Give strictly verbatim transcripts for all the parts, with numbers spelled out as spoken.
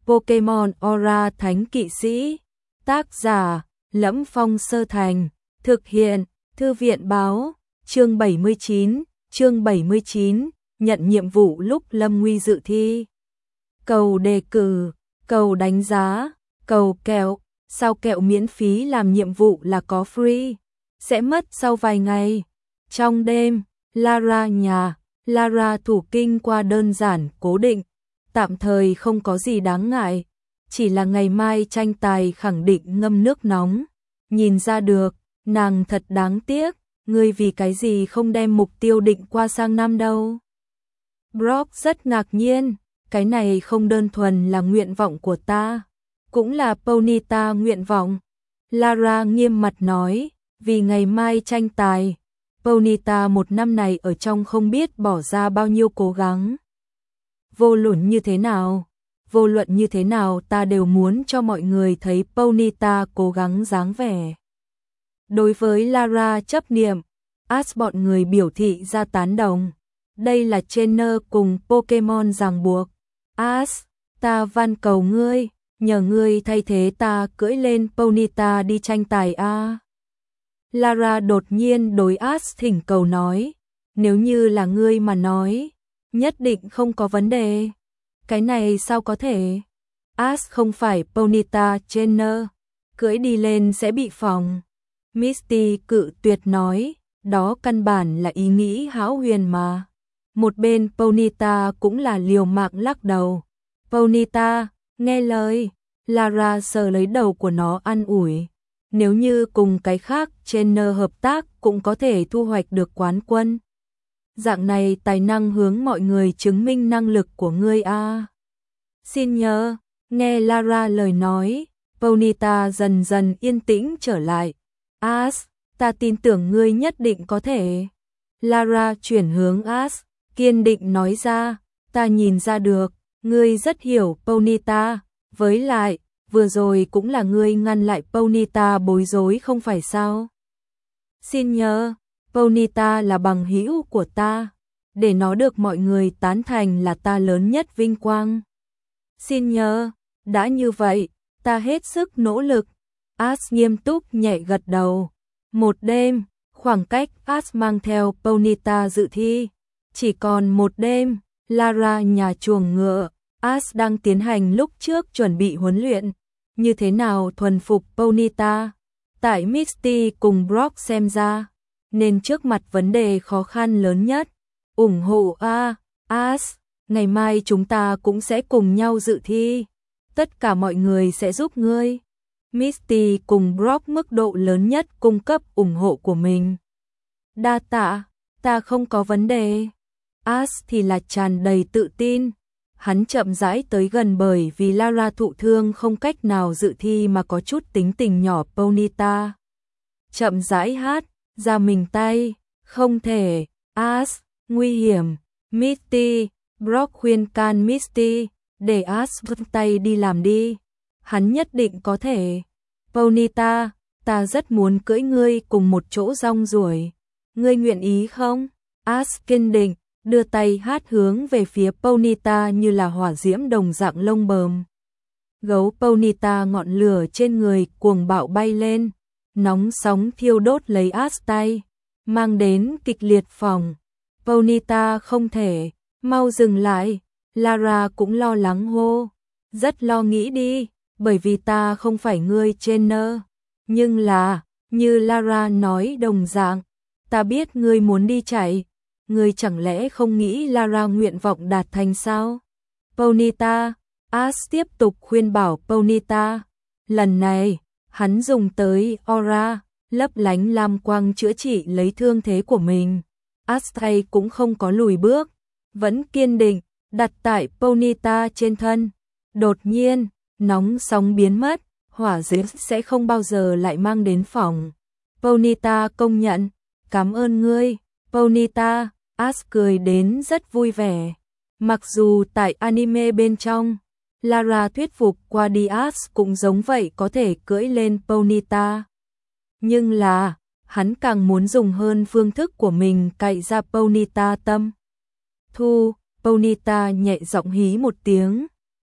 Pokemon Aura Thánh Kỵ Sĩ. Tác giả: Lẫm Phong Sơ Thành. Thực hiện: Thư viện báo. Chương bảy mươi chín, chương bảy mươi chín, nhận nhiệm vụ lúc lâm nguy dự thi. Cầu đề cử, cầu đánh giá, cầu kẹo, sao kẹo miễn phí làm nhiệm vụ là có free, sẽ mất sau vài ngày. Trong đêm, Lara nhà, Lara thủ kinh qua đơn giản, cố định, tạm thời không có gì đáng ngại, chỉ là ngày mai tranh tài khẳng định ngâm nước nóng. Nhìn ra được, nàng thật đáng tiếc, ngươi vì cái gì không đem mục tiêu định qua sang năm đâu. Brock rất ngạc nhiên, cái này không đơn thuần là nguyện vọng của ta, cũng là Ponyta nguyện vọng. Lara nghiêm mặt nói, vì ngày mai tranh tài, Ponyta một năm này ở trong không biết bỏ ra bao nhiêu cố gắng. Vô luận như thế nào, vô luận như thế nào ta đều muốn cho mọi người thấy Ponyta cố gắng dáng vẻ. Đối với Lara chấp niệm, Ash bọn người biểu thị ra tán đồng. Đây là trainer cùng Pokemon ràng buộc. Ash, ta van cầu ngươi, nhờ ngươi thay thế ta cưỡi lên Ponyta đi tranh tài a. Lara đột nhiên đối Ash thỉnh cầu nói, nếu như là ngươi mà nói, nhất định không có vấn đề. Cái này sao có thể? Ash không phải Ponyta trainer, cưỡi đi lên sẽ bị phỏng. Misty cự tuyệt nói, đó căn bản là ý nghĩ hão huyền mà. Một bên Ponyta cũng là liều mạng lắc đầu. Ponyta, nghe lời. Lara sờ lấy đầu của nó an ủi. Nếu như cùng cái khác trainer hợp tác cũng có thể thu hoạch được quán quân. Dạng này tài năng hướng mọi người chứng minh năng lực của ngươi a. À. Xin nhớ, nghe Lara lời nói, Ponyta dần dần yên tĩnh trở lại. Ash, ta tin tưởng ngươi nhất định có thể. Lara chuyển hướng Ash, kiên định nói ra, ta nhìn ra được, ngươi rất hiểu Ponyta, với lại, vừa rồi cũng là ngươi ngăn lại Ponyta bối rối không phải sao? Xin nhớ, Ponyta là bằng hữu của ta, để nó được mọi người tán thành là ta lớn nhất vinh quang. Xin nhớ, đã như vậy, ta hết sức nỗ lực. Ash nghiêm túc nhẹ gật đầu. Một đêm, khoảng cách Ash mang theo Ponyta dự thi, chỉ còn một đêm. Lara nhà chuồng ngựa, Ash đang tiến hành lúc trước chuẩn bị huấn luyện. Như thế nào thuần phục Ponyta? Tại Misty cùng Brock xem ra, nên trước mặt vấn đề khó khăn lớn nhất. Ủng hộ a, Ash, ngày mai chúng ta cũng sẽ cùng nhau dự thi. Tất cả mọi người sẽ giúp ngươi. Misty cùng Brock mức độ lớn nhất cung cấp ủng hộ của mình. Đa tạ, ta không có vấn đề. Ash thì là tràn đầy tự tin. Hắn chậm rãi tới gần bởi vì Lara thụ thương không cách nào dự thi mà có chút tính tình nhỏ Ponyta. Chậm rãi hát, ra mình tay, không thể, Ash, nguy hiểm, Misty, Brock khuyên can Misty, để Ash vứt tay đi làm đi. Hắn nhất định có thể. Ponyta, ta rất muốn cưỡi ngươi cùng một chỗ rong ruổi. Ngươi nguyện ý không? Ash kiên định, đưa tay hát hướng về phía Ponyta như là hỏa diễm đồng dạng lông bờm. Gấu Ponyta ngọn lửa trên người cuồng bạo bay lên, nóng sóng thiêu đốt lấy Ash tay, mang đến kịch liệt phỏng. Ponyta không thể, mau dừng lại. Lara cũng lo lắng hô, rất lo nghĩ đi, bởi vì ta không phải ngươi trainer. Nhưng là, như Lara nói đồng dạng, ta biết ngươi muốn đi chạy, ngươi chẳng lẽ không nghĩ Lara nguyện vọng đạt thành sao? Ponyta, Ash tiếp tục khuyên bảo Ponyta. Lần này, hắn dùng tới Aura, lấp lánh lam quang chữa trị lấy thương thế của mình. Ash thay cũng không có lùi bước, vẫn kiên định, đặt tại Ponyta trên thân. Đột nhiên, nóng sóng biến mất, hỏa diễm sẽ không bao giờ lại mang đến phỏng. Ponyta công nhận, cảm ơn ngươi, Ponyta. Ash cười đến rất vui vẻ. Mặc dù tại anime bên trong, Lara thuyết phục qua đi Ash cũng giống vậy có thể cưỡi lên Ponyta. Nhưng là, hắn càng muốn dùng hơn phương thức của mình cạy ra Ponyta tâm. Thu, Ponyta nhẹ giọng hí một tiếng.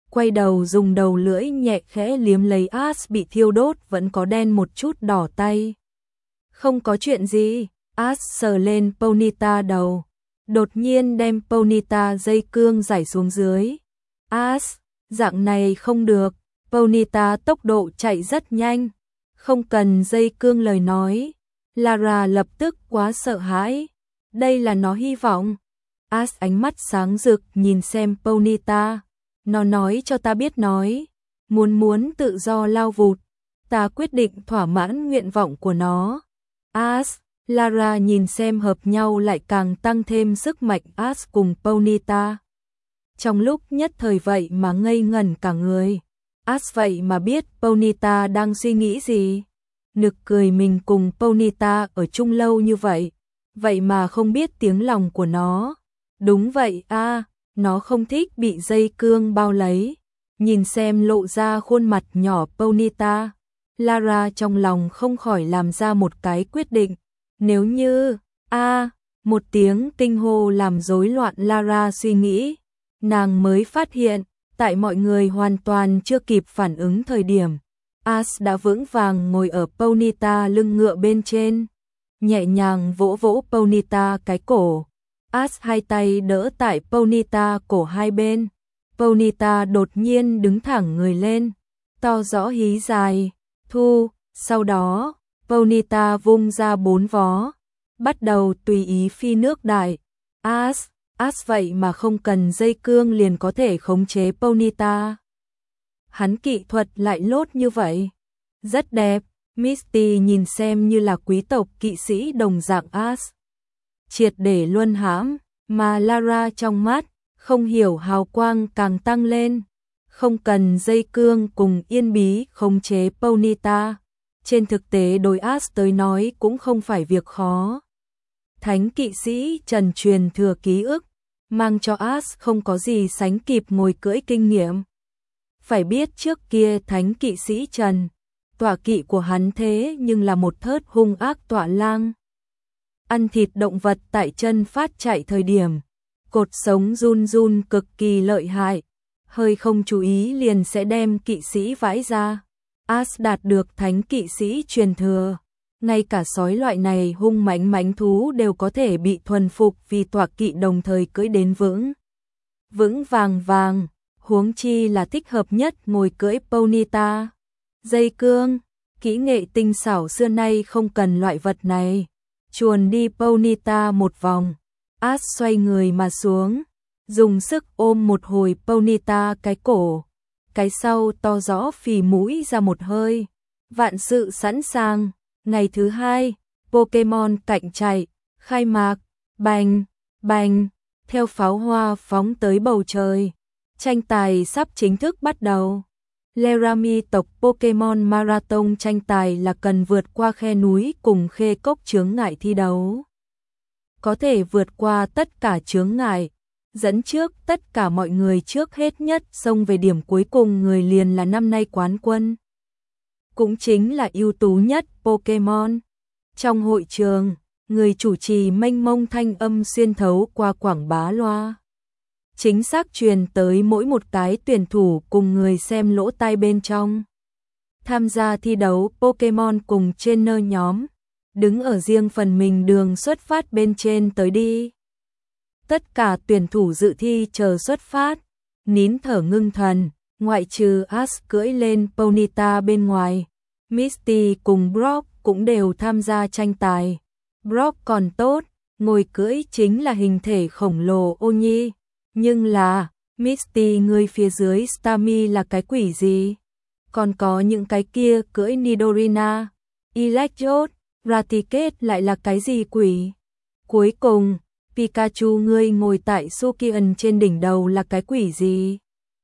quay đầu dùng đầu lưỡi nhẹ khẽ liếm lấy Ash bị thiêu đốt vẫn có đen một chút đỏ tay. Không có chuyện gì, Ash sờ lên Ponyta đầu, đột nhiên đem Ponyta dây cương giải xuống dưới. Ash, dạng này không được, Ponyta tốc độ chạy rất nhanh, không cần dây cương lời nói. Lara lập tức quá sợ hãi, đây là nó hy vọng. Ash ánh mắt sáng rực nhìn xem Ponyta, nó nói cho ta biết nói, muốn muốn tự do lao vụt, ta quyết định thỏa mãn nguyện vọng của nó. Ash, Lara nhìn xem hợp nhau lại càng tăng thêm sức mạnh Ash cùng Ponyta. Trong lúc nhất thời vậy mà ngây ngẩn cả người, Ash vậy mà biết Ponyta đang suy nghĩ gì. Nực cười mình cùng Ponyta ở chung lâu như vậy, vậy mà không biết tiếng lòng của nó. Đúng vậy a, à, nó không thích bị dây cương bao lấy. Nhìn xem lộ ra khuôn mặt nhỏ Ponyta, Lara trong lòng không khỏi làm ra một cái quyết định. Nếu như, a, à, một tiếng kinh hô làm rối loạn Lara suy nghĩ, nàng mới phát hiện, tại mọi người hoàn toàn chưa kịp phản ứng thời điểm, Ash đã vững vàng ngồi ở Ponyta lưng ngựa bên trên, nhẹ nhàng vỗ vỗ Ponyta cái cổ. Ash hai tay đỡ tại Ponyta cổ hai bên. Ponyta đột nhiên đứng thẳng người lên, to rõ hí dài, thu, sau đó, Ponyta vung ra bốn vó, bắt đầu tùy ý phi nước đại. Ash, Ash vậy mà không cần dây cương liền có thể khống chế Ponyta. Hắn kỹ thuật lại lốt như vậy. Rất đẹp, Misty nhìn xem như là quý tộc kỵ sĩ đồng dạng Ash. Triệt để luân hãm, mà Lara trong mắt, không hiểu hào quang càng tăng lên. Không cần dây cương cùng yên bí khống chế Ponyta. Trên thực tế đối Ash tới nói cũng không phải việc khó. Thánh kỵ sĩ Trần truyền thừa ký ức, mang cho Ash không có gì sánh kịp ngồi cưỡi kinh nghiệm. Phải biết trước kia thánh kỵ sĩ Trần, tọa kỵ của hắn thế nhưng là một thớt hung ác tọa lang. Ăn thịt động vật tại chân phát chạy thời điểm, cột sống run run cực kỳ lợi hại, hơi không chú ý liền sẽ đem kỵ sĩ vãi ra. Ash đạt được thánh kỵ sĩ truyền thừa, ngay cả sói loại này hung mãnh mãnh thú đều có thể bị thuần phục vì tọa kỵ đồng thời cưỡi đến vững. Vững vàng vàng, huống chi là thích hợp nhất ngồi cưỡi Ponyta. Dây cương, kỹ nghệ tinh xảo xưa nay không cần loại vật này. Chuồn đi Ponyta một vòng, Ash xoay người mà xuống, dùng sức ôm một hồi Ponyta cái cổ, cái sau to rõ phì mũi ra một hơi. Vạn sự sẵn sàng, ngày thứ hai, Pokemon cạnh chạy, khai mạc, bành, bành, theo pháo hoa phóng tới bầu trời. Tranh tài sắp chính thức bắt đầu. Laramie tộc Pokemon Marathon tranh tài là cần vượt qua khe núi cùng khê cốc chướng ngại thi đấu. Có thể vượt qua tất cả chướng ngại, dẫn trước tất cả mọi người trước hết nhất xông về điểm cuối cùng người liền là năm nay quán quân. Cũng chính là ưu tú nhất Pokemon. Trong hội trường, người chủ trì mênh mông thanh âm xuyên thấu qua quảng bá loa. Chính xác truyền tới mỗi một cái tuyển thủ cùng người xem lỗ tai bên trong. Tham gia thi đấu Pokemon cùng trainer nhóm, đứng ở riêng phần mình đường xuất phát bên trên tới đi. Tất cả tuyển thủ dự thi chờ xuất phát, nín thở ngưng thần, ngoại trừ Ash cưỡi lên Ponyta bên ngoài. Misty cùng Brock cũng đều tham gia tranh tài. Brock còn tốt, ngồi cưỡi chính là hình thể khổng lồ ô nhi. Nhưng là, Misty người phía dưới Starmie là cái quỷ gì? Còn có những cái kia cưỡi Nidorina, Electrode, Raticate lại là cái gì quỷ? Cuối cùng, Pikachu ngươi ngồi tại Sukian trên đỉnh đầu là cái quỷ gì?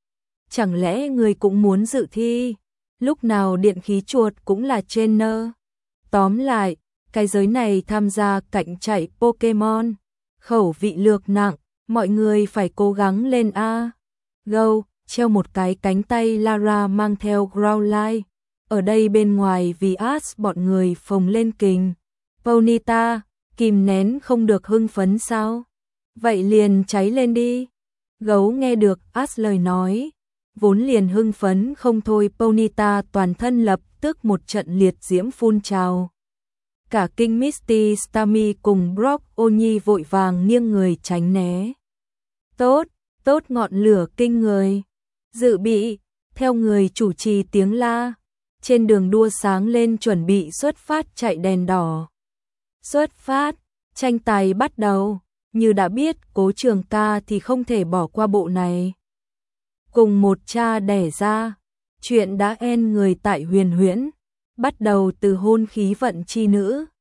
Chẳng lẽ ngươi cũng muốn dự thi? Lúc nào điện khí chuột cũng là trainer? Tóm lại, cái giới này tham gia cạnh chạy Pokemon, khẩu vị lược nặng, mọi người phải cố gắng lên a. Go, treo một cái cánh tay Lara mang theo Growlithe. Ở đây bên ngoài vì Ash bọn người phồng lên kình. Ponyta, kìm nén không được hưng phấn sao? Vậy liền cháy lên đi. Gấu nghe được Ash lời nói, vốn liền hưng phấn không thôi, Ponyta toàn thân lập tức một trận liệt diễm phun trào. Cả kinh Misty Starmie cùng Brock Oni vội vàng nghiêng người tránh né. Tốt, tốt, ngọn lửa kinh người. Dự bị, theo người chủ trì tiếng la. Trên đường đua sáng lên chuẩn bị xuất phát chạy đèn đỏ. Xuất phát, tranh tài bắt đầu. Như đã biết Cố Trường Ca thì không thể bỏ qua bộ này. Cùng một cha đẻ ra, chuyện đã en người tại Huyền Huyễn. Bắt đầu từ hôn khí vận chi nữ.